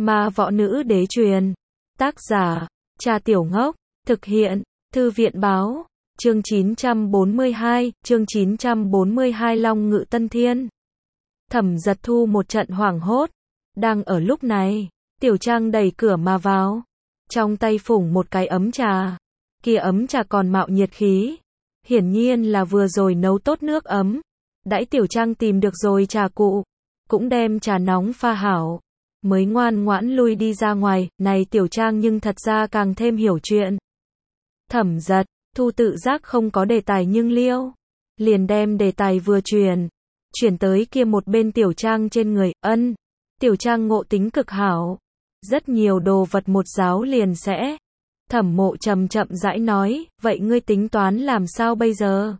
Ma Võ Nữ Đế truyền. Tác giả, Trà Tiểu Ngốc. Thực hiện, Thư viện Báo. Chương 942 Long Ngự Tân Thiên. Thẩm Giật Thu một trận hoảng hốt. Đang ở lúc này, Tiểu Trang đẩy cửa mà vào. Trong tay phủng một cái ấm trà. Kia ấm trà còn mạo nhiệt khí. Hiển nhiên là vừa rồi nấu tốt nước ấm. Đãi Tiểu Trang tìm được rồi trà cụ. Cũng đem trà nóng pha hảo. Mới ngoan ngoãn lui đi ra ngoài. Này Tiểu Trang nhưng thật ra càng thêm hiểu chuyện. Thẩm Giật Thu tự giác không có đề tài nhưng liêu. Liền đem đề tài vừa chuyển tới kia một bên Tiểu Trang trên người. Tiểu Trang ngộ tính cực hảo. Rất nhiều đồ vật một giáo liền sẽ. Thẩm Mộ Trầm chậm rãi nói, vậy ngươi tính toán làm sao bây giờ?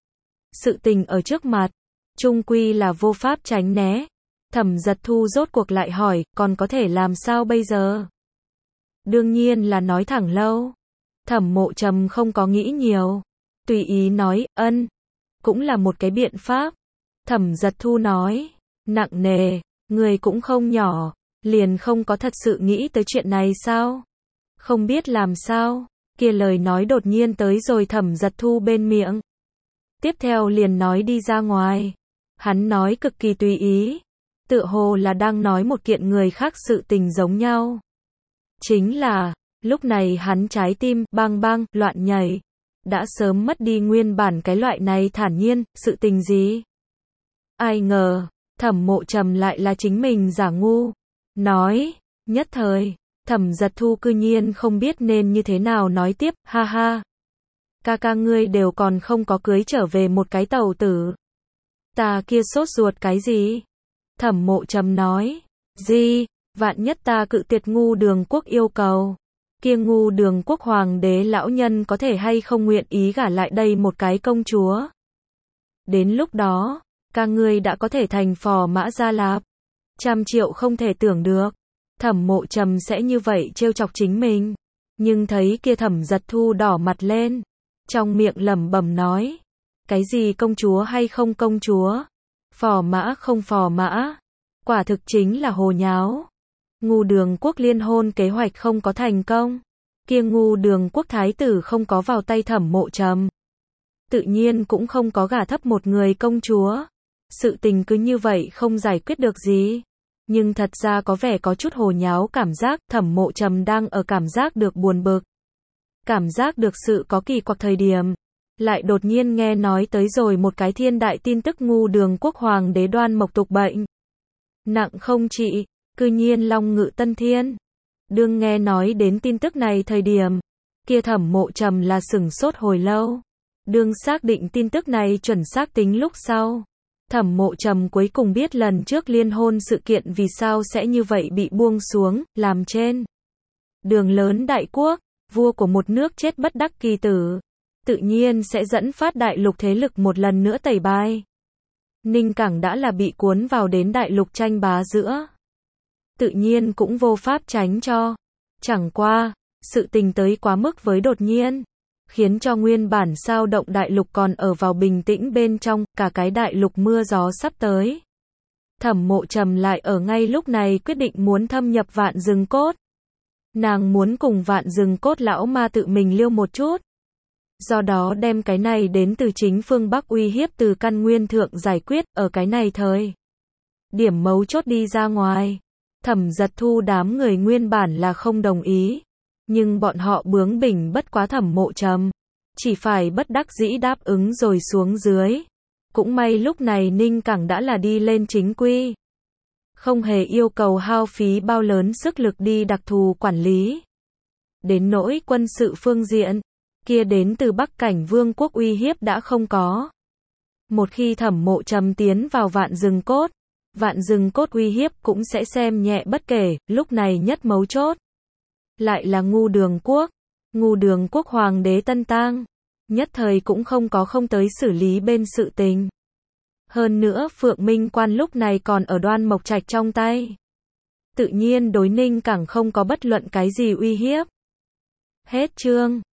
Sự tình ở trước mặt, chung quy là vô pháp tránh né. Thẩm Giật Thu rốt cuộc lại hỏi, còn có thể làm sao bây giờ? Đương nhiên là nói thẳng lâu. Thẩm Mộ Trầm không có nghĩ nhiều. Tùy ý nói, cũng là một cái biện pháp. Thẩm Giật Thu nói, nặng nề, người cũng không nhỏ, liền không có thật sự nghĩ tới chuyện này sao? Không biết làm sao, kia lời nói đột nhiên tới rồi Thẩm Giật Thu bên miệng. Tiếp theo liền nói đi ra ngoài. Hắn nói cực kỳ tùy ý, tựa hồ là đang nói một kiện người khác sự tình giống nhau. Chính là, lúc này hắn trái tim bang bang loạn nhảy, đã sớm mất đi nguyên bản cái loại này thản nhiên, sự tình gì? Ai ngờ, Thẩm Mộ Trầm lại là chính mình giả ngu. Nói, nhất thời, Thẩm Giật Thu cư nhiên không biết nên như thế nào nói tiếp, ha ha. Ca ngươi đều còn không có cưới trở về một cái tàu tử. Ta kia sốt ruột cái gì? Thẩm Mộ Trầm nói, gì, vạn nhất ta cự tuyệt Ngu Đường Quốc yêu cầu. Kia Ngu Đường Quốc hoàng đế lão nhân có thể hay không nguyện ý gả lại đây một cái công chúa. Đến lúc đó, ca ngươi đã có thể thành phò mã Gia Lạp. 100 triệu không thể tưởng được. Thẩm Mộ Trầm sẽ như vậy trêu chọc chính mình. Nhưng thấy kia Thẩm Giật Thu đỏ mặt lên. Trong miệng lẩm bẩm nói. Cái gì công chúa hay không công chúa? Phò mã không phò mã. Quả thực chính là hồ nháo. Ngu Đường Quốc liên hôn kế hoạch không có thành công. Kia Ngu Đường Quốc thái tử không có vào tay Thẩm Mộ Trầm. Tự nhiên cũng không có gả thấp một người công chúa. Sự tình cứ như vậy không giải quyết được gì. Nhưng thật ra có vẻ có chút hồ nháo cảm giác. Thẩm Mộ Trầm đang ở cảm giác được buồn bực. Cảm giác được sự có kỳ quặc thời điểm. Lại đột nhiên nghe nói tới rồi một cái thiên đại tin tức Ngu Đường Quốc hoàng đế Đoan Mộc tục bệnh. Nặng không trị, cư nhiên Long Ngự Tân Thiên. Đương nghe nói đến tin tức này thời điểm. Kia Thẩm Mộ Trầm là sửng sốt hồi lâu. Đương xác định tin tức này chuẩn xác tính lúc sau. Thẩm Mộ Trầm cuối cùng biết lần trước liên hôn sự kiện vì sao sẽ như vậy bị buông xuống, làm trên đường lớn đại quốc, vua của một nước chết bất đắc kỳ tử, tự nhiên sẽ dẫn phát đại lục thế lực một lần nữa tẩy bài. Ninh Cảng đã là bị cuốn vào đến đại lục tranh bá giữa. Tự nhiên cũng vô pháp tránh cho. Chẳng qua, sự tình tới quá mức với đột nhiên. Khiến cho nguyên bản sao động đại lục còn ở vào bình tĩnh bên trong, cả cái đại lục mưa gió sắp tới. Thẩm Mộ Trầm lại ở ngay lúc này quyết định muốn thâm nhập Vạn Rừng Cốt. Nàng muốn cùng Vạn Rừng Cốt lão ma tự mình liêu một chút. Do đó đem cái này đến từ chính phương Bắc uy hiếp từ căn nguyên thượng giải quyết, ở cái này thời. Điểm mấu chốt đi ra ngoài. Thẩm Giật Thu đám người nguyên bản là không đồng ý. Nhưng bọn họ bướng bỉnh bất quá Thẩm Mộ Trầm. Chỉ phải bất đắc dĩ đáp ứng rồi xuống dưới. Cũng may lúc này Ninh Cảng đã là đi lên chính quy. Không hề yêu cầu hao phí bao lớn sức lực đi đặc thù quản lý. Đến nỗi quân sự phương diện, kia đến từ Bắc Cảnh Vương quốc uy hiếp đã không có. Một khi Thẩm Mộ Trầm tiến vào Vạn Rừng Cốt, Vạn Rừng Cốt uy hiếp cũng sẽ xem nhẹ bất kể, lúc này nhất mấu chốt. Lại là Ngu Đường Quốc. Ngu Đường Quốc hoàng đế Tân Tang. Nhất thời cũng không có không tới xử lý bên sự tình. Hơn nữa Phượng Minh Quan lúc này còn ở Đoan Mộc Trạch trong tay. Tự nhiên đối Ninh Cảng không có bất luận cái gì uy hiếp. Hết chương.